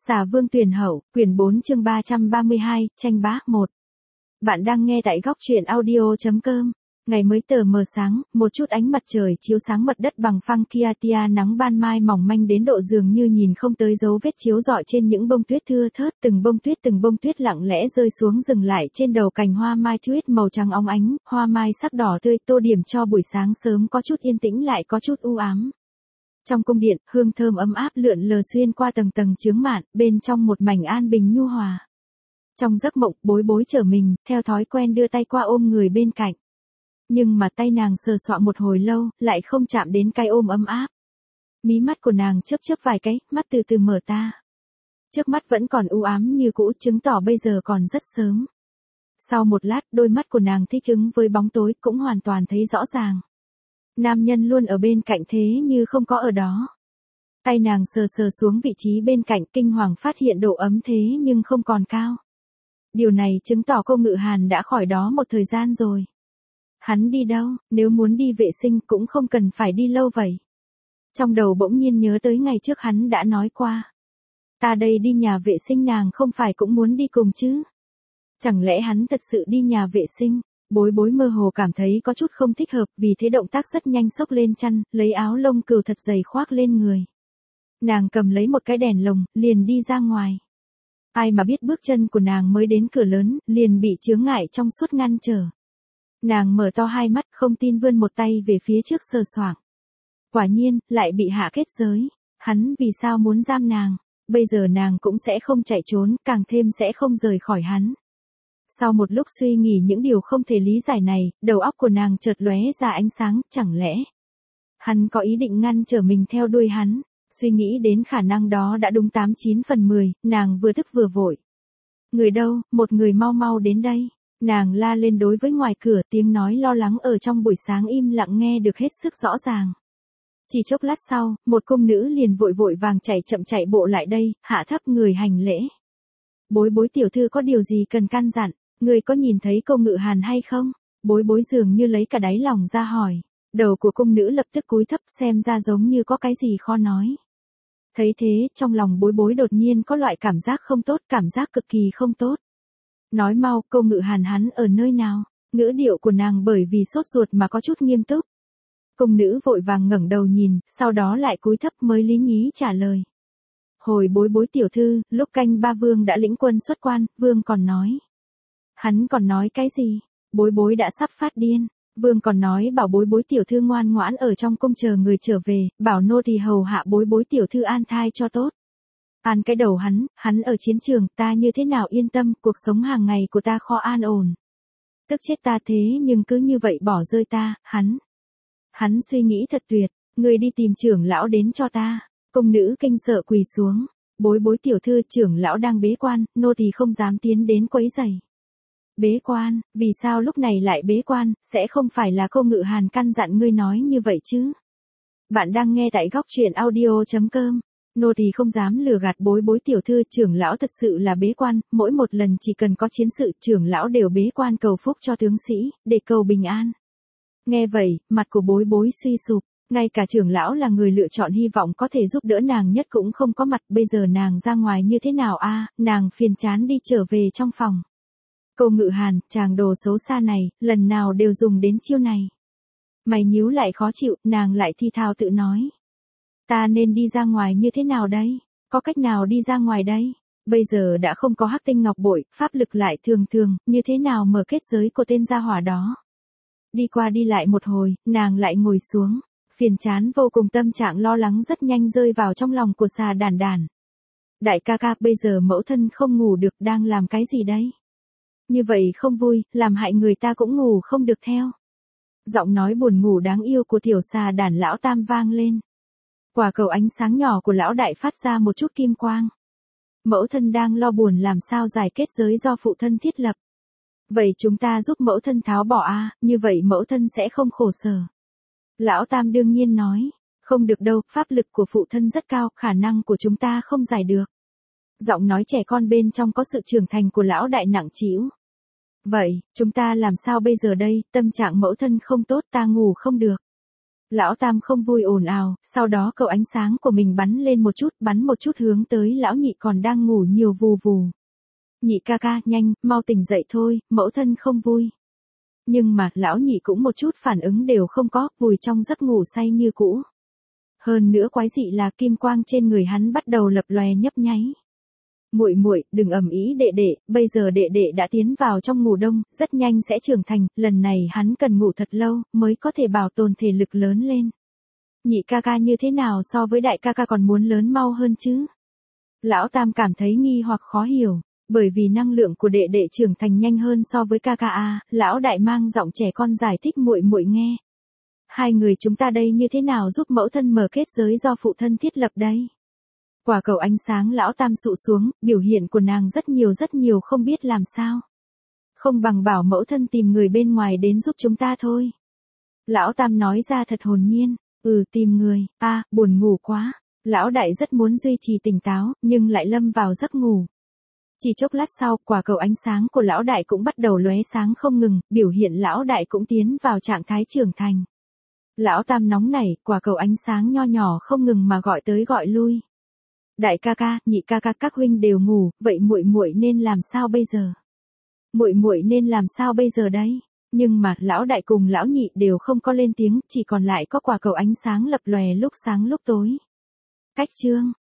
Xà Vương Tuyển Hậu, quyển 4 chương 332, tranh bá 1. Bạn đang nghe tại góc truyện audio.com. Ngày mới tờ mờ sáng, một chút ánh mặt trời chiếu sáng mặt đất bằng phăng kia tia, nắng ban mai mỏng manh đến độ dường như nhìn không tới dấu vết chiếu rọi trên những bông tuyết thưa thớt, từng bông tuyết lặng lẽ rơi xuống dừng lại trên đầu cành hoa mai tuyết màu trắng óng ánh, hoa mai sắc đỏ tươi tô điểm cho buổi sáng sớm có chút yên tĩnh lại có chút u ám. Trong cung điện, hương thơm ấm áp lượn lờ xuyên qua tầng tầng chướng mạn, bên trong một mảnh an bình nhu hòa. Trong giấc mộng, Bối Bối trở mình, theo thói quen đưa tay qua ôm người bên cạnh. Nhưng mà tay nàng sờ soạng một hồi lâu, lại không chạm đến cái ôm ấm áp. Mí mắt của nàng chớp chớp vài cái, mắt từ từ mở ta. Trước mắt vẫn còn u ám như cũ, chứng tỏ bây giờ còn rất sớm. Sau một lát, đôi mắt của nàng thích ứng với bóng tối, cũng hoàn toàn thấy rõ ràng. Nam nhân luôn ở bên cạnh thế như không có ở đó. Tay nàng sờ sờ xuống vị trí bên cạnh, kinh hoàng phát hiện độ ấm thế nhưng không còn cao. Điều này chứng tỏ cô Ngự Hàn đã khỏi đó một thời gian rồi. Hắn đi đâu, nếu muốn đi vệ sinh cũng không cần phải đi lâu vậy. Trong đầu bỗng nhiên nhớ tới ngày trước hắn đã nói qua. Ta đây đi nhà vệ sinh, nàng không phải cũng muốn đi cùng chứ? Chẳng lẽ hắn thật sự đi nhà vệ sinh? Bối Bối mơ hồ cảm thấy có chút không thích hợp, vì thế động tác rất nhanh xốc lên chăn, lấy áo lông cừu thật dày khoác lên người. Nàng cầm lấy một cái đèn lồng, liền đi ra ngoài. Ai mà biết bước chân của nàng mới đến cửa lớn, liền bị chướng ngại trong suốt ngăn trở. Nàng mở to hai mắt, không tin vươn một tay về phía trước sờ soạng. Quả nhiên, lại bị hạ kết giới. Hắn vì sao muốn giam nàng? Bây giờ nàng cũng sẽ không chạy trốn, càng thêm sẽ không rời khỏi hắn. Sau một lúc suy nghĩ những điều không thể lý giải này, đầu óc của nàng chợt lóe ra ánh sáng, chẳng lẽ hắn có ý định ngăn trở mình theo đuôi hắn? Suy nghĩ đến khả năng đó đã đúng 89 phần 10, nàng vừa thức vừa vội. Người đâu, một người mau mau đến đây. Nàng la lên đối với ngoài cửa, tiếng nói lo lắng ở trong buổi sáng im lặng nghe được hết sức rõ ràng. Chỉ chốc lát sau, một cung nữ liền vội vội vàng chậm chạy bộ lại đây, hạ thấp người hành lễ. Bối Bối tiểu thư có điều gì cần căn dặn, người có nhìn thấy cô Ngự Hàn hay không? Bối Bối dường như lấy cả đáy lòng ra hỏi. Đầu của cung nữ lập tức cúi thấp, xem ra giống như có cái gì khó nói. Thấy thế, trong lòng Bối Bối đột nhiên có loại cảm giác không tốt, cảm giác cực kỳ không tốt. Nói mau, cô Ngự Hàn hắn ở nơi nào? Ngữ điệu của nàng bởi vì sốt ruột mà có chút nghiêm túc. Cung nữ vội vàng ngẩng đầu nhìn, sau đó lại cúi thấp mới lý nhí trả lời. Hồi Bối Bối tiểu thư, lúc canh ba vương đã lĩnh quân xuất quan, vương còn nói. Hắn còn nói cái gì? Bối Bối đã sắp phát điên. Vương còn nói bảo Bối Bối tiểu thư ngoan ngoãn ở trong cung chờ người trở về, bảo nô tỳ hầu hạ Bối Bối tiểu thư an thai cho tốt. An cái đầu hắn ở chiến trường, ta như thế nào yên tâm, cuộc sống hàng ngày của ta khó an ổn. Tức chết ta thế nhưng cứ như vậy bỏ rơi ta, hắn suy nghĩ thật tuyệt, người đi tìm trưởng lão đến cho ta. Cung nữ kinh sợ quỳ xuống. Bối Bối tiểu thư, trưởng lão đang bế quan, nô tỳ không dám tiến đến quấy rầy. Bế quan, vì sao lúc này lại bế quan, sẽ không phải là cô Ngự Hàn căn dặn ngươi nói như vậy chứ? Bạn đang nghe tại góc truyện audio.com. Nô tỳ không dám lừa gạt Bối Bối tiểu thư, trưởng lão thật sự là bế quan, mỗi một lần chỉ cần có chiến sự, trưởng lão đều bế quan cầu phúc cho tướng sĩ, để cầu bình an. Nghe vậy, mặt của Bối Bối suy sụp, ngay cả trưởng lão là người lựa chọn hy vọng có thể giúp đỡ nàng nhất cũng không có mặt, bây giờ nàng ra ngoài như thế nào a? Nàng phiền chán đi trở về trong phòng. Cô Ngự Hàn, chàng đồ xấu xa này, lần nào đều dùng đến chiêu này. Mày nhíu lại khó chịu, nàng lại thi thào tự nói. Ta nên đi ra ngoài như thế nào đây? Có cách nào đi ra ngoài đây? Bây giờ đã không có hắc tinh ngọc bội, pháp lực lại thường, như thế nào mở kết giới của tên gia hỏa đó? Đi qua đi lại một hồi, nàng lại ngồi xuống. Phiền chán vô cùng, tâm trạng lo lắng rất nhanh rơi vào trong lòng của Xà Đản Đản. Đại ca ca, bây giờ mẫu thân không ngủ được, đang làm cái gì đấy? Như vậy không vui, làm hại người ta cũng ngủ không được theo. Giọng nói buồn ngủ đáng yêu của tiểu Xà Đản lão tam vang lên. Quả cầu ánh sáng nhỏ của lão đại phát ra một chút kim quang. Mẫu thân đang lo buồn làm sao giải kết giới do phụ thân thiết lập. Vậy chúng ta giúp mẫu thân tháo bỏ a, như vậy mẫu thân sẽ không khổ sở. Lão tam đương nhiên nói, không được đâu, pháp lực của phụ thân rất cao, khả năng của chúng ta không giải được. Giọng nói trẻ con bên trong có sự trưởng thành của lão đại nặng trĩu. Vậy, chúng ta làm sao bây giờ đây, tâm trạng mẫu thân không tốt, ta ngủ không được. Lão Tam không vui ồn ào, sau đó cậu ánh sáng của mình bắn một chút hướng tới lão nhị còn đang ngủ nhiều vù vù. Nhị ca ca, nhanh, mau tỉnh dậy thôi, mẫu thân không vui. Nhưng mà, lão nhị cũng một chút phản ứng đều không có, vùi trong giấc ngủ say như cũ. Hơn nữa quái dị là kim quang trên người hắn bắt đầu lập lòe nhấp nháy. Muội muội, đừng ầm ĩ đệ đệ, bây giờ đệ đệ đã tiến vào trong ngủ đông, rất nhanh sẽ trưởng thành, lần này hắn cần ngủ thật lâu, mới có thể bảo tồn thể lực lớn lên. Nhị ca ca như thế nào so với đại ca ca còn muốn lớn mau hơn chứ? Lão Tam cảm thấy nghi hoặc khó hiểu, bởi vì năng lượng của đệ đệ trưởng thành nhanh hơn so với ca ca a, lão đại mang giọng trẻ con giải thích muội muội nghe. Hai người chúng ta đây như thế nào giúp mẫu thân mở kết giới do phụ thân thiết lập đây? Quả cầu ánh sáng lão Tam sụ xuống, biểu hiện của nàng rất nhiều không biết làm sao. Không bằng bảo mẫu thân tìm người bên ngoài đến giúp chúng ta thôi. Lão Tam nói ra thật hồn nhiên, tìm người, buồn ngủ quá. Lão đại rất muốn duy trì tỉnh táo, nhưng lại lâm vào giấc ngủ. Chỉ chốc lát sau, quả cầu ánh sáng của lão đại cũng bắt đầu lóe sáng không ngừng, biểu hiện lão đại cũng tiến vào trạng thái trưởng thành. Lão Tam nóng nảy, quả cầu ánh sáng nho nhỏ không ngừng mà gọi tới gọi lui. Đại ca ca, nhị ca ca, các huynh đều ngủ, vậy muội muội nên làm sao bây giờ? Muội muội nên làm sao bây giờ đấy? Nhưng mà, lão đại cùng lão nhị đều không có lên tiếng, chỉ còn lại có quả cầu ánh sáng lập lòe lúc sáng lúc tối. Cách chương